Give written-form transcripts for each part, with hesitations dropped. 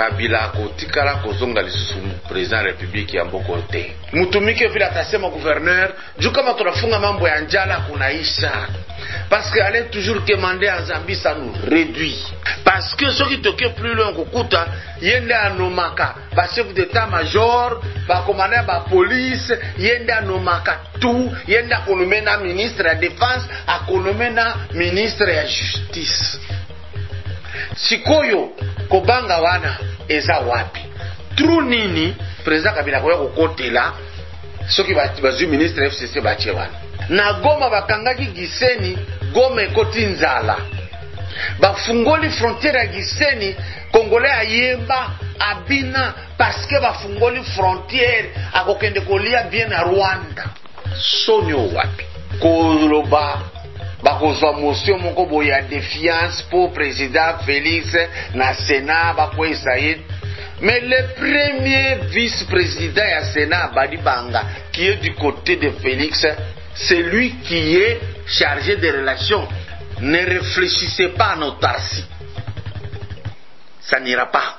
Kabila kotikala kozonga lisusu président de la République ya mboko te. Mutumike vile atasema gouverneur, juu kama tunafunga mambo ya njala kunaisha. Parce que aller toujours commander en Zambie ça nous réduit. Parce que ceux qui toquent plus loin kokuta yende anomaka ba chef d'état-major, ba commandant ba police, yende anomaka tout, yende akonomena ministre ya défense, akonomena ministre ya justice. Sikoyo kobanga wana eza wapi? Trou nini président Kabila koya kokotela soki bazui ministre FCC batie wana. Na Goma bakangaki Gisenyi, Goma ekoti nzala. Bafungoli frontière ya Gisenyi, Congolais ayemba abina parce que bafungoli frontière akokende kolia bien na Rwanda. Sonyo wapi? Koloba bakozwa motion moko boye ya défiance pour président Félix na Sénat bakwesa ye. Mais le premier vice-président ya Sénat Badi Banga qui est du côté de Félix, c'est lui qui est chargé des relations. Ne réfléchissez pas en autarcie. Ça n'ira pas.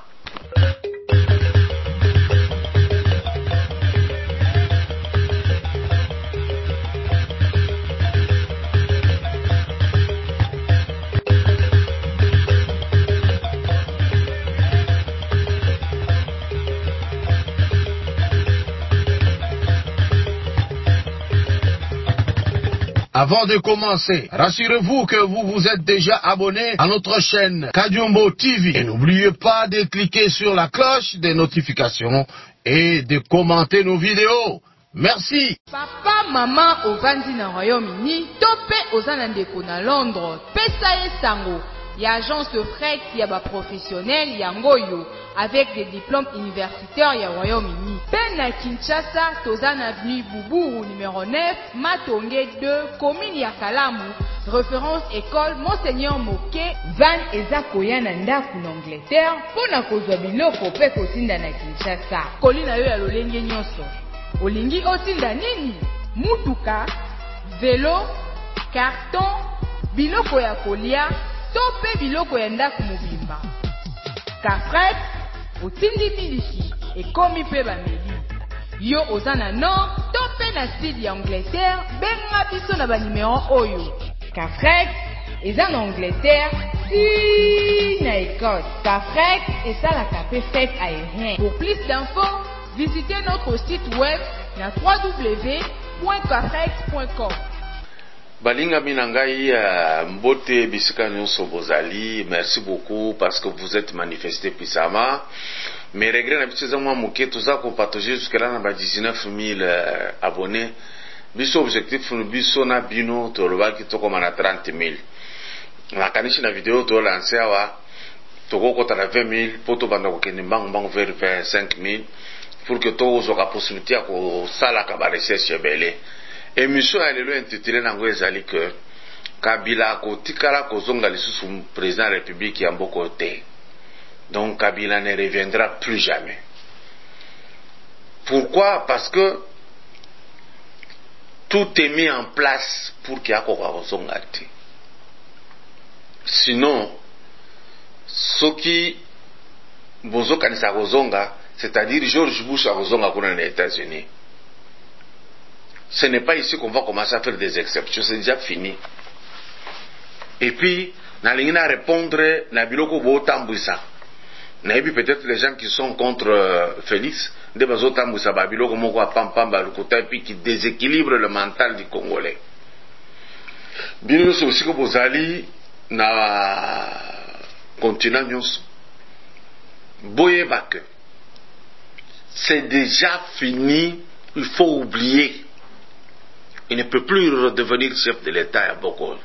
Avant de commencer, rassurez-vous que vous vous êtes déjà abonné à notre chaîne Kadiombo TV. Et n'oubliez pas de cliquer sur la cloche des notifications et de commenter nos vidéos. Merci. Papa, maman, au Vandi na Royaume-Uni, topé aux Anandeko na Londres, pesa sango. Il y a agence de fret, il y a professionnel, il y a Ngoyo, avec des diplômes universitaires, il y a Royaume-Uni. Ben à Kinshasa, Tozan Avenue Boubou, numéro 9, Matongé 2, commune Yakalamu, référence école Monseigneur Moké, Van Ezakoya Nandaku n'Angleterre, pour na kozwa biloko pe kotinda na Kinshasa. Kolina yo ya lolenge nyonso. Olingi otinda nini? Mutuka, vélo, carton, biloko ya kolia, tope biloko ya ndaku mobimba. Kafret, otindi miliki, ekomi pe bameli. Yo ozana nord, tope na sud ya Angleterre, benga biso na ba numéro oyo. Kafret, eza na Angleterre, si na Écosse. Kafret, eza la kapé fête aérien. Pour plus d'infos, visitez notre site web na www.kafret.com. Balinga minangai mbote bisika nyonso bozali, merci beaucoup parce que vous êtes manifesté puissamment. Mais regrets na biso zamwa moke toza ko partager jusqu'à là na ba 19 000 abonnés. Biso objectif no biso na bino to lobaki to koma na 30 000. Na kanishi na vidéo to lancer awa to ko kota na 20 000 poto banda ko kende mbang vers 25 000 pour que to ozo ka possibilité ko sala ka ba recherche belé. Émission à l'élo intitulée nango ezali que Kabila kotikala kozonga lisusu président de la République ya mboko te. Donc Kabila ne reviendra plus jamais. Pourquoi? Parce que tout est mis en place pour qu'il y ait kozonga te. Sinon, ce qui bozo kanisa kozonga, c'est-à-dire George Bush a kozonga kuna na États-Unis. Ce n'est pas ici qu'on va commencer à faire des exceptions, c'est déjà fini. Et puis, na lingina répondre na biloko bo tambwisa. Na ebi peut-être les gens qui sont contre Félix, de bazo tambwisa ba biloko moko a pampamba lokota et puis qui déséquilibre le mental du Congolais. Bino so aussi ko bozali na continent nyonso. Boye bak. C'est déjà fini, il faut oublier. Il ne peut plus redevenir chef de l'État à Boko.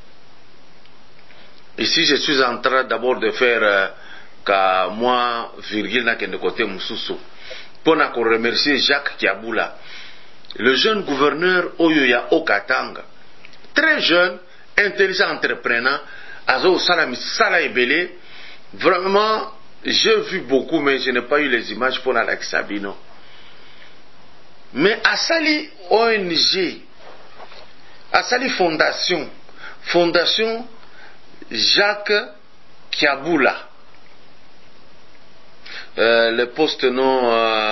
Ici, je suis en train d'abord de faire qu'à moi, virgule, n'a qu'un côté Moussoussou. Pour remercier Jacques Kiaboula, le jeune gouverneur Oyoya Okatanga, très jeune, intelligent entrepreneur, Azo Salami Salaibele. Vraiment, j'ai vu beaucoup, mais je n'ai pas eu les images pour la Sabino. Mais Asali ONG, Asali Fondation Jacques Kiaboula. le poste non,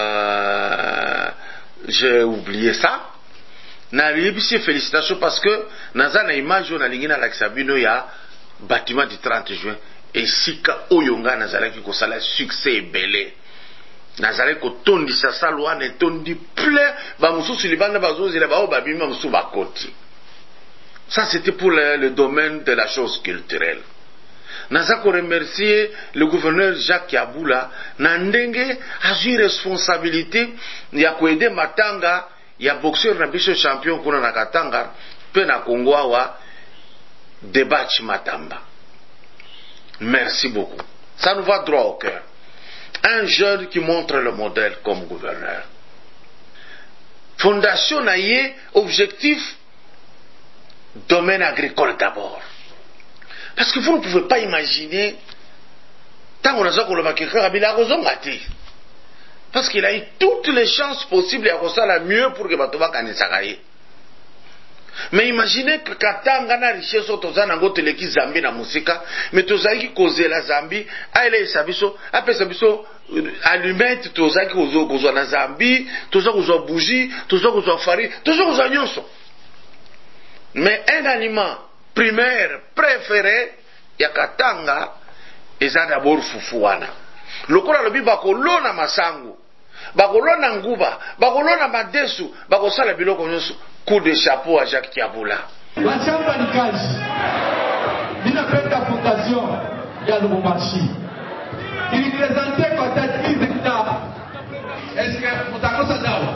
j'ai oublié ça. Na libisi félicitations parce que naza na image na lingina la Sabino ya bâtiment du 30 juin et sika oyonga nazalaki ko sala succès belé nazalaki ko tondi sa salwa ne tondi plein ba mususu libanda bazozela ba babima musu bakoti. Ça c'était pour le domaine de la chose culturelle. Naza ko remercier le gouverneur Jacques Yaboula na ndenge azui responsabilité ya ko aider Matanga. Il y a boxeur na biso champion kuna na Katanga pe na Kongo awa Debatch Matamba. Merci beaucoup. Ça nous va droit au cœur. Un jeune qui montre le modèle comme gouverneur. Fondation naïe, objectif domaine agricole d'abord. Parce que vous ne pouvez pas imaginer tant qu'on a ça qu'on le va quelqu'un Kabila Rozongati. Parce qu'il a eu toutes les chances possibles et à ça la mieux pour que Batoba Kanisakaye. Mais imaginez que Katanga na richesse tozana ngo teleki Zambie na musika, mais tozaki koze la Zambie, aile sabiso, ape sabiso allumette tozaki kozo na Zambie, tozaki kozo bougie, tozaki kozo farine, tozaki kozo nyonso. Mais un aliment primaire préféré ya Katanga eza d'abord fufu wana. Lokola lobi bakolona masangu, bakolona nguba, bakolona madesu, bakosala biloko nyonso. Coup de chapeau à Jacques Yaboula. La chamba ni kazi. Ninapenda fondation ya Lubumbashi. Il présentait peut-être 10 hectares. Est-ce que mutakosa dawa?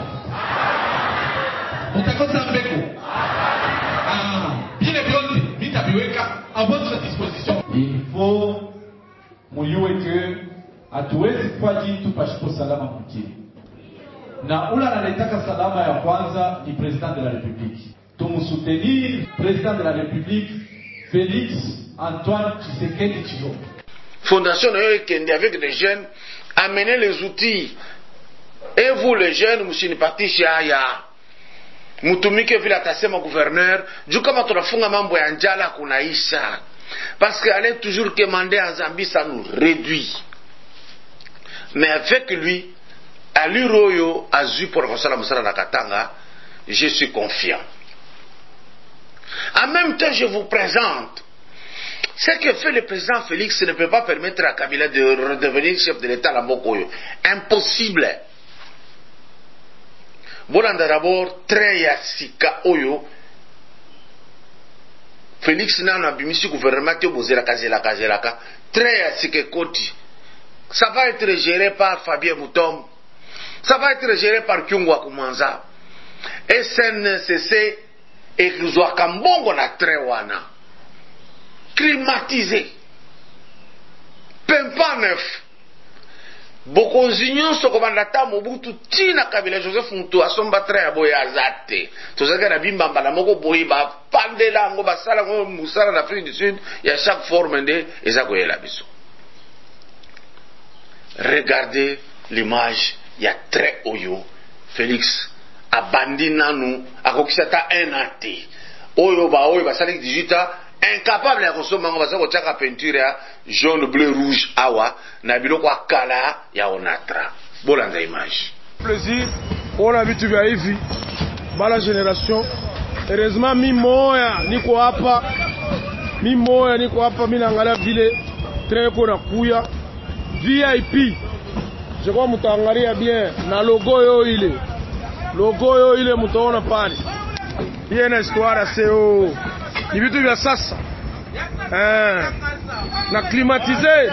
Mutakosa mbeko? Bien bien, mitabiweka à votre disposition. Il faut muyue que hatuwezi kwaji tupashiko salama mjini. Na ula analetaka salama ya kwanza ni président de la République. Tumusoutenir président de la République Félix Antoine Tshisekedi Tshilombo. Fondation Noyokendi avec des jeunes, amenez les outils. Et vous les jeunes, musini parti shaya. Mutumike vile atasema gouverneur, juu kama tunafunga mambo ya njala kunaisha. Parce qu'aller toujours commander en Zambie, ça nous réduit. Mais avec lui, à l'Uroyo, à Zu pour Rosala Moussala Nakatanga, je suis confiant. En même temps, je vous présente ce que fait le président Félix ne peut pas permettre à Kabila de redevenir chef de l'État à Mokoyo. Impossible. Bolanda d'abord, très yasika oyo. Félix n'a pas mis sur le gouvernement qui a Kazelaka. Très yasika koti. Ça va être géré par Fabien Moutom. Ça va être géré par Kyungwa Kumanza. SNCC et Kambongo na Trewana. Climatisé. Pempa neuf. Beaucoup d'unions sont comme la Mobutu Tina Kabila Joseph Moutou à son battre à Boyazate. Tout ça que la bimba la moko boyiba pandela ngoba sala ngo musala d'Afrique du Sud. Il y a chaque forme de ezakoye la biso. Regardez l'image. Il y a très oyo. Félix abandi nanu akokisata un ate. Oyo ba salik 18 ans incapable ya kosoma ngo basako tchaka peinture ya jaune bleu rouge awa na biloko akala ya onatra. Bolanda image. Plaisir on a vitu vya hivi bala generation. Heureusement mimoya niko hapa mimi naangalia vile train ko na kuya VIP. Je crois mutangalia bien na logo yo ile mutaona pale. Bien na histoire seo. Ni vitu vya sasa. Na climatiser.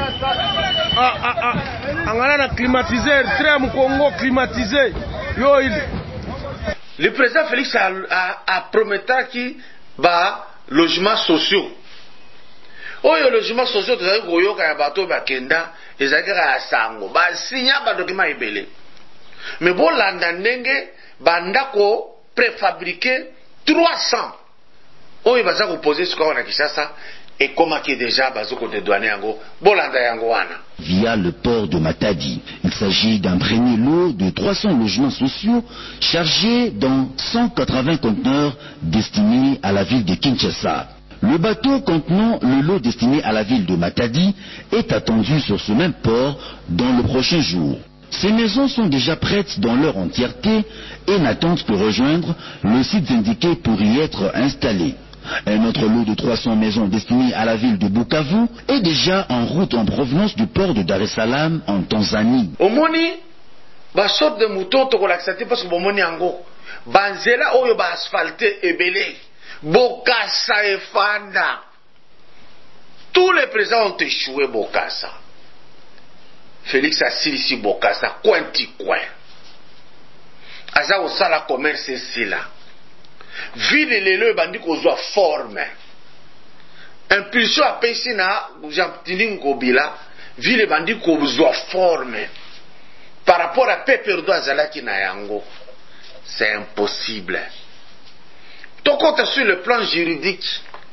Angana na climatiser, très mu Congo climatisé. Yo ile. Le président Félix a promettra qui ba logements sociaux. Oyo logement social tozali koyoka ya bato bakenda ezalaki ya sango basinya badokima ebele mais bolanda ndenge bandako préfabriqué 300 oyo baza koposer sikoyo na Kinshasa ekomaki déjà bazoko dédouaner yango bolanda yango wana. Via le port de Matadi, il s'agit d'un premier lot de 300 logements sociaux chargés dans 180 conteneurs destinés à la ville de Kinshasa. Le bateau contenant le lot destiné à la ville de Matadi est attendu sur ce même port dans le prochain jour. Ces maisons sont déjà prêtes dans leur entièreté et n'attendent que rejoindre le site indiqué pour y être installé. Un autre lot de 300 maisons destinées à la ville de Bukavu est déjà en route en provenance du port de Dar es Salaam en Tanzanie. Omoni, ba sorte de mouton to relaxate parce que bomoni ango. Banzela oyo ba asphalté ebele. Bokassa et Fanda. Tous les présidents ont échoué Bokassa. Félix Assilisi Bokassa, coin ti coin. Aza osala commerce ici là. Ville lelo bandi kozwa forme. Impulsion a pesi na Jean-Tini Ngobila, ville bandi kozwa forme. Par rapport à Peperdo azalaki na yango. C'est impossible. Tout compte sur le plan juridique.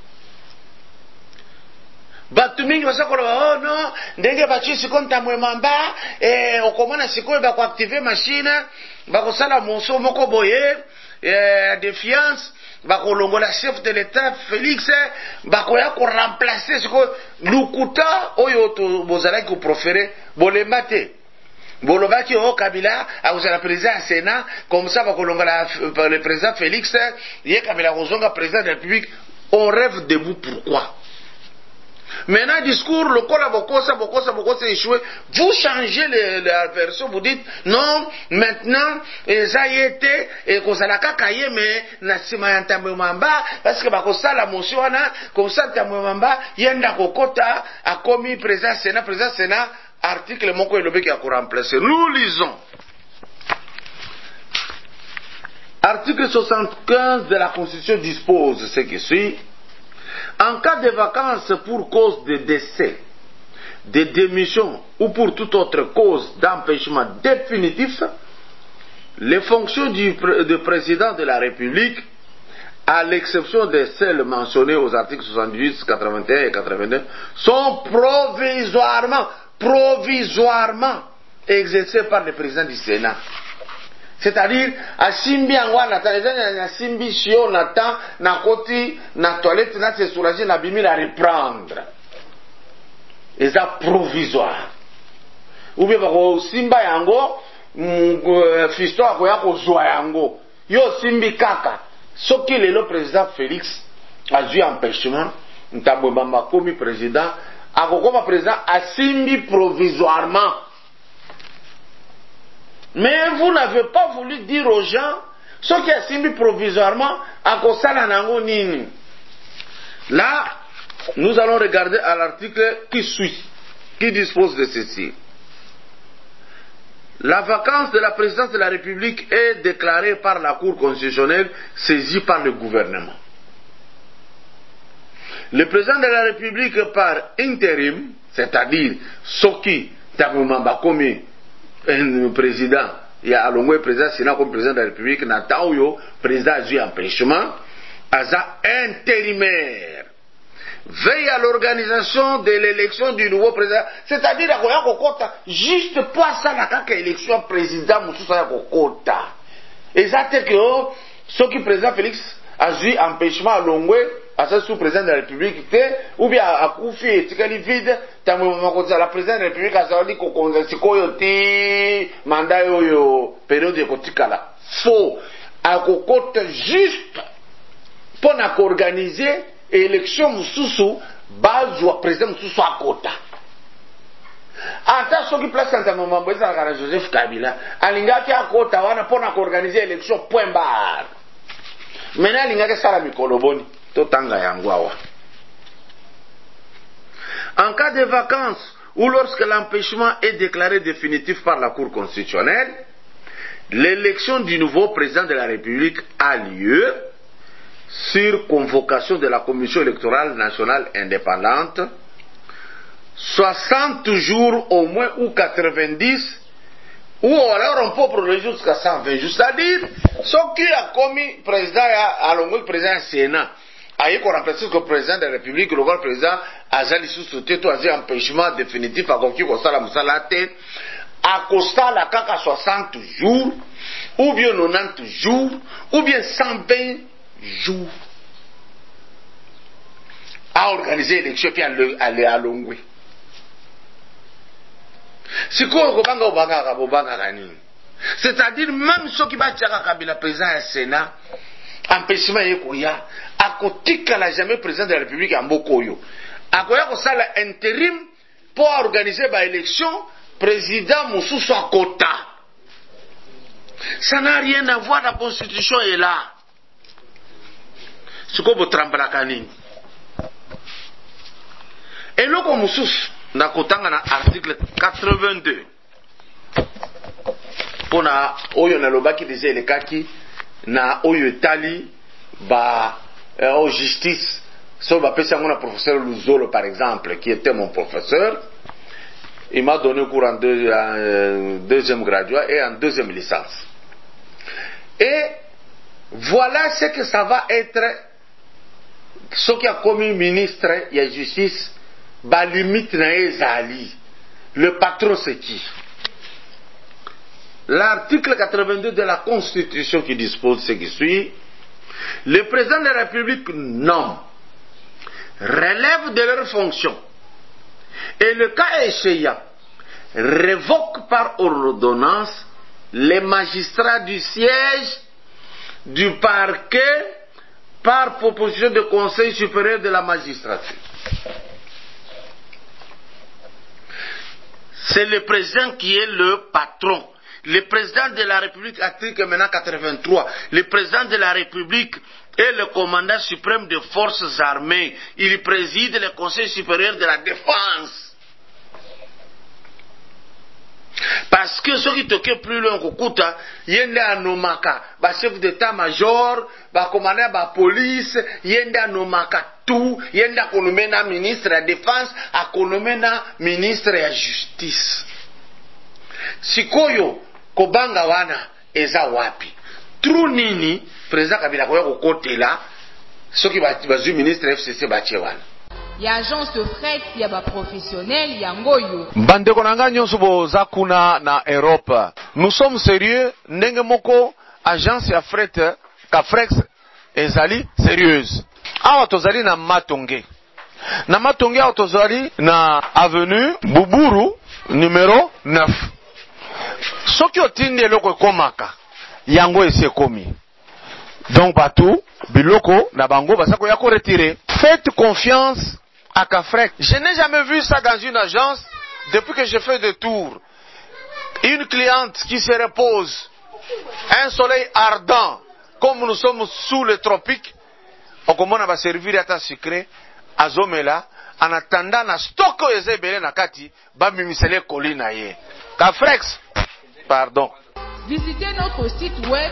Batumingi basakola oh non, ndenge bachi sikonta mwemamba okomona sikoyo bako activer machine, bako sala monso moko boye défiance, bako longola chef de l'état Félix, bako ya ko remplacer sikoyo lukuta oyo to bozala ko proférer bolemate. Bolobaki au Kabila, à vous la président du Sénat, comme ça, le président Félix, il y a Kabila Rozonga, président de la République, on rêve debout, pourquoi? Maintenant, discours, le col à Bokosa, échoué, vous changez la version, vous dites, non, maintenant, ça y était, et qu'on s'en a cacaillé, mais, Nassima Yantamemamba, parce que Bakosa, la motion, comme ça, Tamemamba, Yenda Kokota, a commis président Sénat, article Moko Elobe qui a remplacé. Nous lisons. Article 75 de la Constitution dispose ce qui suit. En cas de vacances pour cause de décès, de démission ou pour toute autre cause d'empêchement définitif, les fonctions du président de la République, à l'exception de celles mentionnées aux articles 78, 81 et 82, sont provisoirement exercé par le président du Sénat. C'est-à-dire, à Simbi Angwa, à Simbi Shio, Natan, Nakoti, na toilette, na se soulager, na bimi la reprendre. Et ça provisoire. Ou bien, Simba Yango, Fisto Akoya Kozwa Yango. Yo Simbi Kaka. Ce qui est le président Félix a dû empêchement, Ntaboumbamba comme président, Akokoma président a simbi provisoirement. Mais vous n'avez pas voulu dire aux gens ce qui a simbi provisoirement à Kosala Nango Nini. Là, nous allons regarder à l'article qui suit, qui dispose de ceci. La vacance de la présidence de la République est déclarée par la Cour constitutionnelle saisie par le gouvernement. Le président de la République par intérim, c'est-à-dire Soki Taboumamba comme un président, il y a Alongwe président Sénat comme président de la République, Nataouyo, président du empêchement, Aza intérimaire, veille à l'organisation de l'élection du nouveau président, c'est-à-dire à Kokota, juste pas ça la kaka élection président Moussoussa Kokota. Et ça c'est que Soki président Félix a eu empêchement à Longwe, à ce sous-président de la République, ou bien à Koufi et Tikali vide, la présidente de la République a dit qu'on a mandat yo période de Kotikala. Faux. À Kokota juste pour organiser élection Moussoussou, base ou président Moussoussou à Kota. Ata ceux qui placent en moment Joseph Kabila, alinga ki à Kota wana pour organiser élection point barre. Maintenant alinga ki sala mikoloboni. En cas de vacances ou lorsque l'empêchement est déclaré définitif par la Cour constitutionnelle, l'élection du nouveau président de la République a lieu sur convocation de la Commission électorale nationale indépendante, 60 jours au moins ou 90, ou alors on peut prolonger jusqu'à 120 jours. C'est-à-dire, ce qui a commis président à l'ongole président du Sénat, aïe qu'on remplace le président de la République, le président Azali Sousouté, tout un empêchement définitif à conquérir Kostala Moussalate, à Costa la Kaka 60 jours, ou bien 90 jours, ou bien 120 jours. a organisé élection puis aller à Longwe. Sikoyo kobanga nini? C'est-à-dire même ceux qui battent Kabila président du Sénat, empêchement yekoya, akotika jamais président de la République en Bokoyo. Akoya ko sala intérim pour organiser ba élection président Moussou à Kota. Ça n'a rien à voir, la constitution est là. C'est comme tremblaka nini. Et là comme Moussou na kotanga na article 82. Pona oyo na lobaki déjà elekaki na oyo tali ba justice so ba pesa ngona professeur Luzolo par exemple qui était mon professeur, il m'a donné cours en deuxième graduat et en deuxième licence. Et voilà ce que ça va être ce qui a commis ministre et la justice ba limite na ezali. Le patron c'est qui? L'article 82 de la Constitution qui dispose ce qui suit: le président de la République nomme, relève de leurs fonctions et le cas échéant révoque par ordonnance les magistrats du siège du parquet par proposition du Conseil supérieur de la magistrature. C'est le président qui est le patron. Le président de la République, article maintenant 83, le président de la République est le commandant suprême des forces armées. Il préside le Conseil supérieur de la défense. Parce que ceux qui toquent plus loin Kukuta, yende anomaka, ba chef d'état-major, ba commandant ba police, yende anomaka tout, yende akonomena ministre de la défense, akonomena ministre de la justice. Sikoyo kobanga wana eza wapi? Trou nini président Kabila koya kokotela soki bazui ministre FCC batie wana? Ya agence de fret ya ba professionnel ya ngoyo. Bandeko nanga nyonso boza kuna na Europe. Nous sommes sérieux, ndenge moko agence ya fret Cafrex ezali sérieuse. Awa tozali na Matonge. Na Matonge awa tozali na avenue Buburu numéro 9. Soki otindi eloko ekomaka yango esi ekomi. Donc batou biloko na bango basako ya ko retirer. Faites confiance à Cafrex. Je n'ai jamais vu ça dans une agence depuis que je fais des tours. Une cliente qui se repose, un soleil ardent, comme nous sommes sous les tropiques, on commence à servir à ta sucré, à Zomela, en attendant na stock ezebele na kati, ba mimisele kolina ye. Cafrex, pardon. Visitez notre site web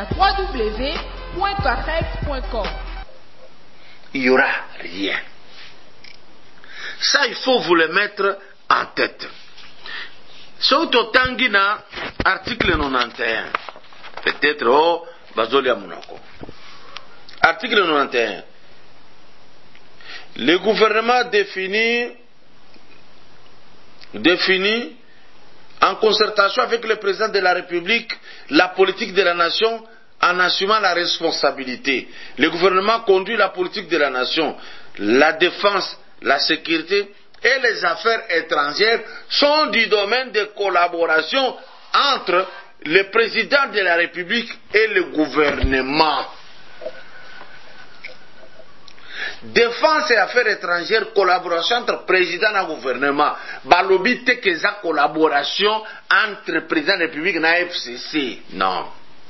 www.cafrex.com. Il n'y aura rien. Ça, il faut vous le mettre en tête. Surtout Tangina, article 91. Peut-être, oh, Bazolia Monaco. Article 91. Le gouvernement définit en concertation avec le président de la République la politique de la nation en assumant la responsabilité. Le gouvernement conduit la politique de la nation. La défense, la sécurité et les affaires étrangères sont du domaine de collaboration entre le président de la République et le gouvernement. Défense et affaires étrangères, collaboration entre président et gouvernement. Balobi te que ça collaboration entre président de la République et la FCC. Non.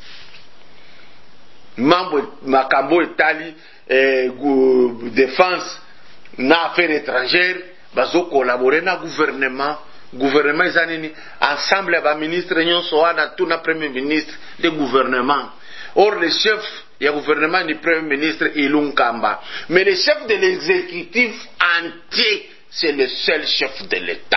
Membre Makambo Itali défense na affaires étrangères bazo collaborer na gouvernement ezanini ensemble ba ministre nyonso wana tout na premier ministre de gouvernement. Or le chef du gouvernement du premier ministre Ilunkamba, mais le chef de l'exécutif entier c'est le seul chef de l'État.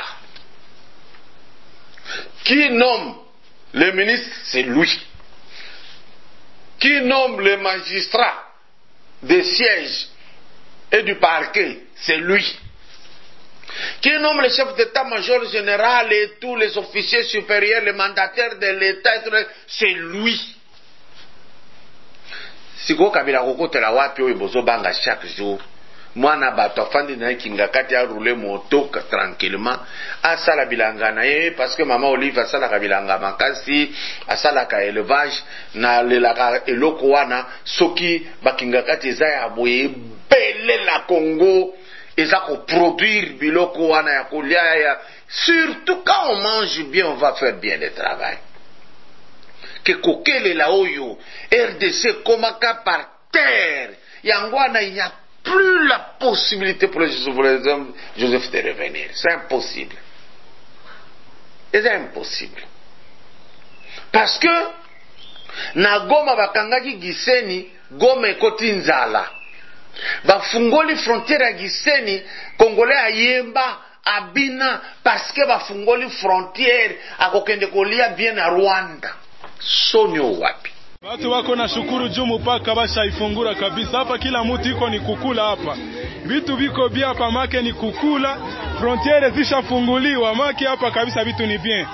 Qui nomme le ministre, c'est lui. Qui nomme le magistrat des sièges et du parquet, c'est lui. Qui nomme le chef d'état-major général et tous les officiers supérieurs, les mandataires de l'État, c'est lui. Si vous avez la wapi ou bozo banga chaque jour, mwana bato afandi na kinga kati a rouler moto tranquillement asala bilanga na ye parce que mama Olive asala bilanga makasi asala ka élevage na lelaka eloko wana soki bakinga kati eza ya boye bele la Congo eza ko produire biloko wana ya kolia ya surtout quand on mange bien on va faire bien le travail que kokele la oyo RDC komaka par terre yangwana il n'y a plus la possibilité pour Joseph de revenir. C'est impossible. C'est impossible. Parce que na Goma bakangaki Gisenyi, Goma ekoti nzala. Bafungoli frontière ya Gisenyi, Congolais ayemba abina parce que bafungoli frontière akokende kolia bien na Rwanda. Sonyo wapi? Watu wako na shukuru juu mpaka basha ifungura kabisa. Hapa kila mtu iko ni kukula hapa. Vitu viko bia hapa make ni kukula. Frontiere zishafunguliwa make hapa kabisa vitu ni bien.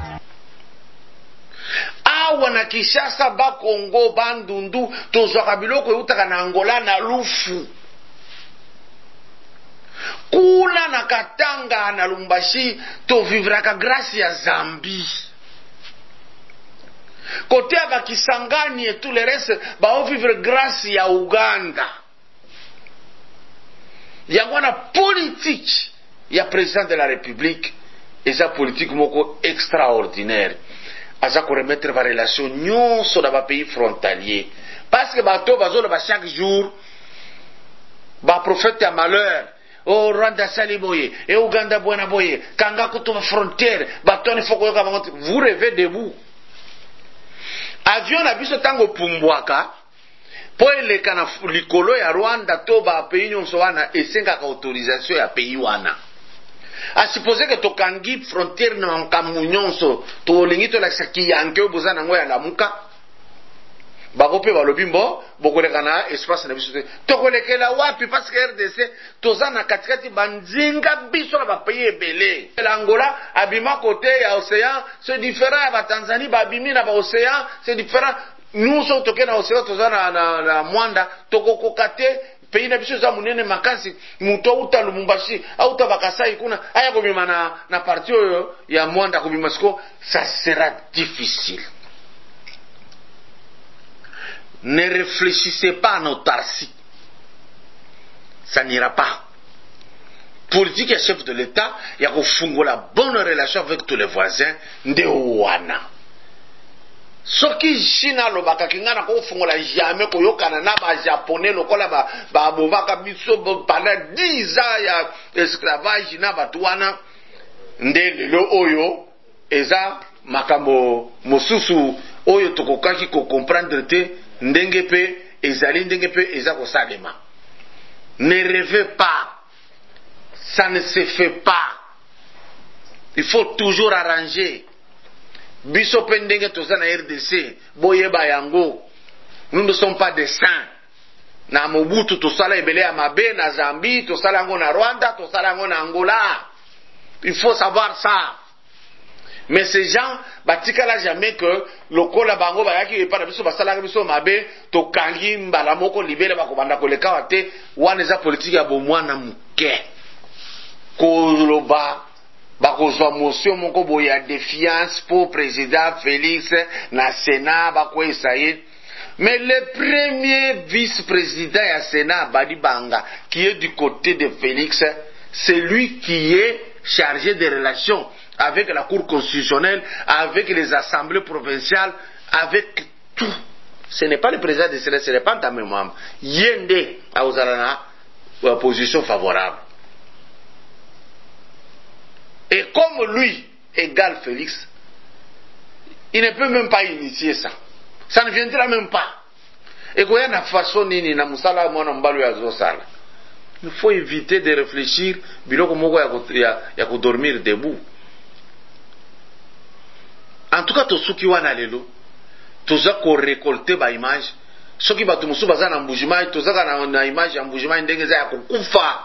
Awa na Kinshasa ba Kongo bandundu tozwaka biloko eutaka na Angola na lufu. Kula na Katanga na Lumbashi to vivraka grâce ya Zambie. Côté à Kisangani et tout le reste, on vivre grâce à Ouganda. Il y a une politique, il y a président de la République, et sa politique extraordinaire. À ça qu'on remettre la relation non sur les pays frontaliers. Parce que bateau chaque jour, prophète à malheur. Oh Rwanda saliboye, et Ouganda buena boye, kanga kutu frontière, bateau ne faut que vous rêvez debout. Avion na biso tango pumbwaka po eleka na likolo ya Rwanda to ba pays nyonso wana esengaka autorisation ya pays wana. A supposer que tokangi frontière na nkamu nyonso to lingi to la saki yanke obozana ngo ya lamuka bakope balobi mbo bokoleka na espace na biso tokolekela wapi parce que RDC tozana katikati banzinga biso na ba pays ebele. L'Angola abima côté ya océan c'est différent ya Tanzanie babimi na ba océan c'est différent. Nous sommes toke na océan tozana na Mwanda tokokokate pays na biso za munene makasi muto uta Lumumbashi auta Bakasai kuna aya kobima na parti ya Mwanda kobima siko ça sera difficile. Ne réfléchissez pas à nos tarsis. Ça n'ira pas. Politique et chef de l'État, il y a la bonne relation avec tous les voisins de Ouana. Soki China lo bakakingana ko fungola jamais ko yokana na ba japonais lokola ba bovaka biso pendant 10 ans ya esclavage na batuana ndele lo oyo eza makambo mosusu oyo tokokaki ko comprendre te ndenge pe ezali ndenge pe eza ko salema. Ne rêvez pas, ça ne se fait pas. Il faut toujours arranger. Biso pe ndenge toza na RDC boyeba yango. Nous ne sommes pas des saints. Na Mobutu tosala ebele ya mabe na Zambie, tosala yango na Rwanda, tosala yango na Angola. Il faut savoir ça. Mais ces gens batikala jamais que lokola bango bayaki epana biso basala biso mabe to kangi mbala moko libere bakobanda koleka wate wana za politique ya bomwana muke koloba bakozwa motion moko boye ya défiance pour président Félix na Sénat bakwesa ye. Mais le premier vice-président ya Sénat Badi Banga qui est du côté de Félix, c'est lui qui est chargé des relations avec la Cour constitutionnelle, avec les assemblées provinciales, avec tout. Ce n'est pas le président de Sénat, ce n'est pas un membre. Yende a une position favorable. Et comme lui égale Félix, il ne peut même pas initier ça. Ça ne viendra même pas. Et quand il y a une façon nini na musala mwana mbalo ya zosala. Il faut éviter de réfléchir biloko moko ya ko dormir debout. En tout cas tosuki wana lelo toza ko récolter ba image soki batu musu baza na mbujima toza na image ya mbujima ndenge za ya kukufa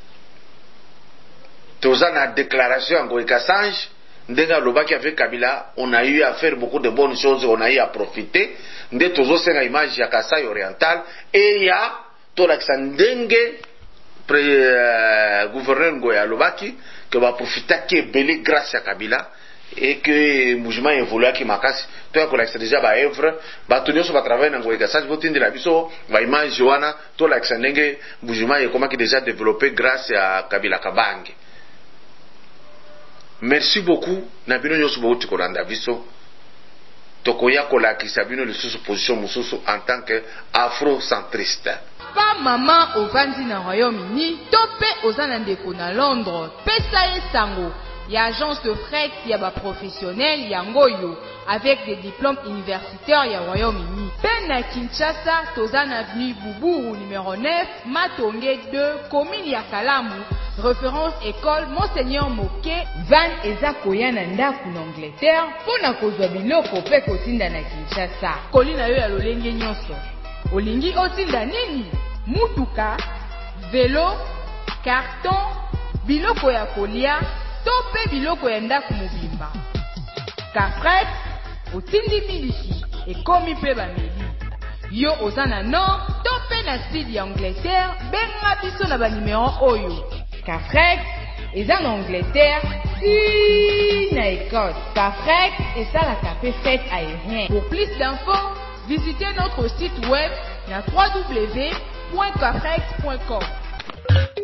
toza na déclaration ngo Kassange ndenge lobaki avec Kabila on a eu à faire beaucoup de bonnes choses, on a eu à profiter nde tozo senga image ya Kasai oriental et ya to la ndenge gouverneur Ngoya Lobaki que va profiter que belé grâce à Kabila et que mouvement évolue qui makasi to ya kolakisa déjà ba œuvre ba tunyo so ba travailler na Ngoya ça votindi la biso va image wana to la xandenge mouvement et comment qui déjà développé grâce à Kabila Kabange. Merci beaucoup na bino nyoso bauti kolanda biso tokoya kolakisa bino lisusu position mususu en tant que afrocentriste. Pa maman ovandi na Royaume-Uni to pe ozana ndeko na Londres pesa ye sango ya agence de fret ya ba professionnel ya ngoyo avec des diplômes universitaires ya Royaume-Uni. Pe na Kinshasa tozana avenue Boubou numéro 9 Matonge 2 commune ya Kalamu référence école Monseigneur Moke van eza koya na ndaku na Angleterre pona kozwa biloko pe kotinda na Kinshasa. Kolina yo ya lolenge nyonso. Olingi otinda nini? Mutuka, vélo, carton, biloko ya kolia, to pe biloko ya ndaku mobimba. Kafret, otindi miliki, ekomi pe bameli. Yo ozana nord, to pe na sud ya Angleterre, benga biso na ba numéro oyo. Kafret, eza na Angleterre, si na Écosse. Kafret, eza la capé fête aérien. Pour plus d'infos, visitez notre site web na www.kafret.com.